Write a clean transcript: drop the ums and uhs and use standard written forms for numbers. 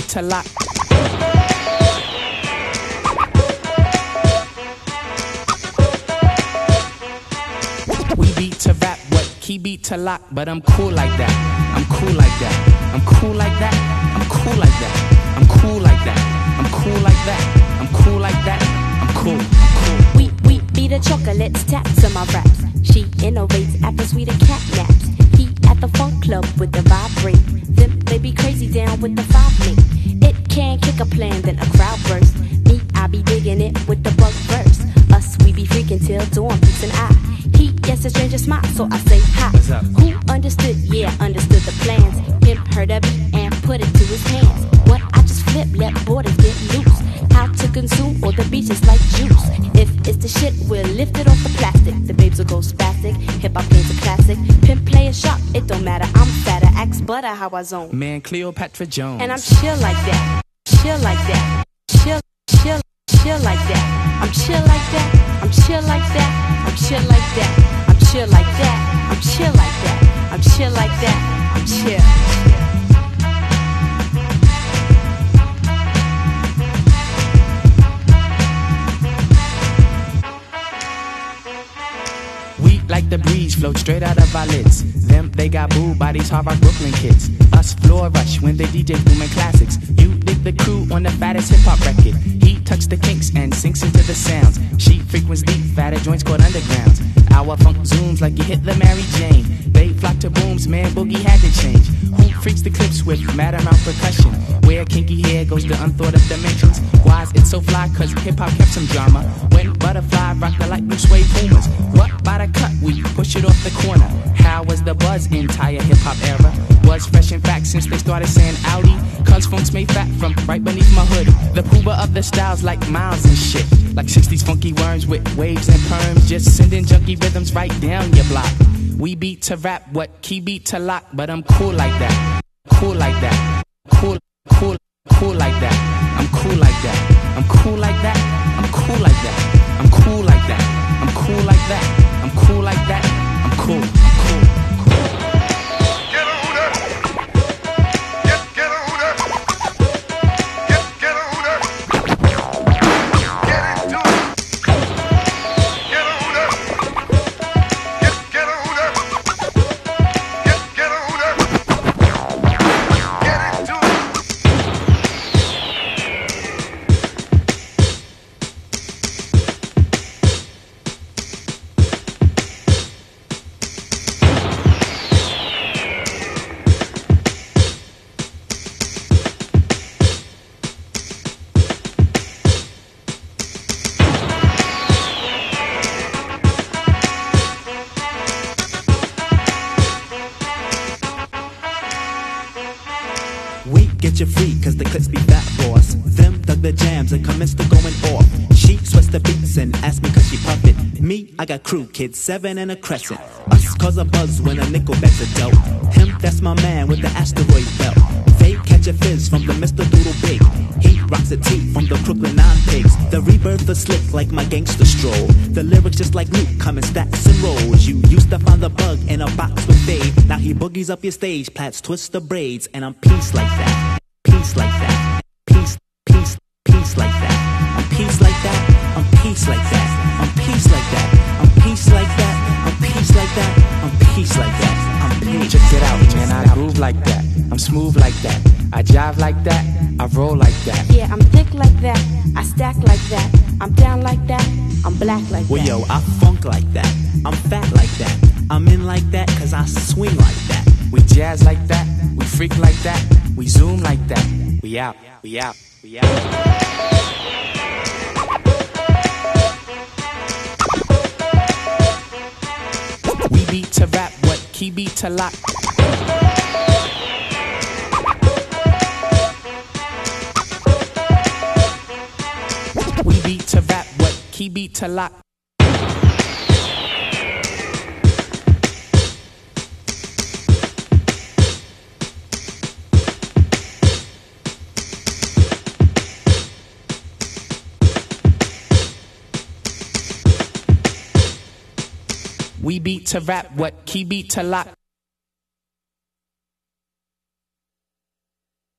to lock. We beat to rap, what key beat to lock, but I'm cool like that. I'm cool like that. I'm cool like that. I'm cool like that. I'm cool like that. I'm cool like that. I'm cool like that. I'm cool. I'm cool. We be the chocolates, taps on my raps. She innovates after sweeter cat naps. He at the funk club with the vibrate. Them they be crazy down with the 5-link. It can kick a plan, then a crowd burst. Me, I be digging it with the bug verse. Us, we be freaking till dawn, peace and I. He gets a stranger smile, so I say hi. What's up? Who understood? Yeah, understood the plans. Him heard of it and put it to his hands. What I just flip, let borders get loose. How to consume all the beaches like juice. If it's the shit, we'll lift it off the plastic. The babes will go spastic. Hip hop plays a classic. Pimp play a shot, it don't matter. I'm fatter, axe butter how I zone. Man, Cleopatra Jones. And I'm chill like that. Chill like that. Chill, chill, chill like that. I'm chill like that. I'm chill like that. I'm chill like that. I'm chill like that. I'm chill like that. I'm chill like that. I'm chill. Like the breeze, float straight out of our lids. Them, they got booed by these Harvard Brooklyn kids. Us, floor rush when they DJ booming classics. You dig the crew on the fattest hip-hop record. He tucks the kinks and sinks into the sounds. She frequents deep, fatter joints called undergrounds. Our funk zooms like you hit the Mary Jane. They flock to booms, man, boogie had to change. Who freaks the clips with mad amount percussion? Where kinky hair goes to unthought of dimensions. Why's it so fly? Cause hip-hop kept some drama. When Butterfly rocked the light blue suede Pumas. What by the cut? We push it off the corner. How was the buzz entire hip-hop era? Was fresh in fact since they started saying Audi. Cause funk's made fat from right beneath my hood. The pooba of the styles like Miles and shit. Like 60s funky worms with waves and perms. Just sending junky rhythms right down your block. We beat to rap, what key beat to lock. But I'm cool like that. Cool like that. Cool, cool, cool like that. I'm cool like that. I'm cool like that. I'm cool like that. I'm cool like that. I'm cool like that. I'm cool like that. I'm cool. I'm cool. Get on up. Get on up. Get on up. Get into it. Get on up. Get on up. Get on up. Get into it. Get you free, cause the clips be fat boss. Them dug the jams and commenced to going off. She sweats the beats and asked me cause she puff it. Me, I got crew kids, 7 and a crescent. Us cause a buzz when a nickelback's a dope. Him, that's my man with the asteroid belt. They catch a fizz from the Mr. Doodle Big. He rocks a tee from the Crooklyn 9 Pigs. The rebirth is slick like my gangster stroll. The lyrics just like Luke come in stacks and rolls. You used to find the bug in a box with Dave. Now he boogies up your stage, plats twist the braids. And I'm peace like that. Peace like that. Peace, peace, peace like that. I'm peace like that. I'm peace like that. I'm peace like that. I'm peace like that. I'm peace like that. I'm peace like that. I'm peace. Check it out, man. I groove like that. I'm smooth like that. I jive like that. I roll like that. Yeah, I'm thick like that. I stack like that. I'm down like that. I'm black like that. Well, yo, I funk like that. I'm fat like that. I'm in like that cause I swing like that. We jazz like that. We freak like that. We zoom like that. We out. We out. We out. We beat to rap, what key beat to lock. We beat to rap, what key beat to lock. We beat to rap, what key beat to lock.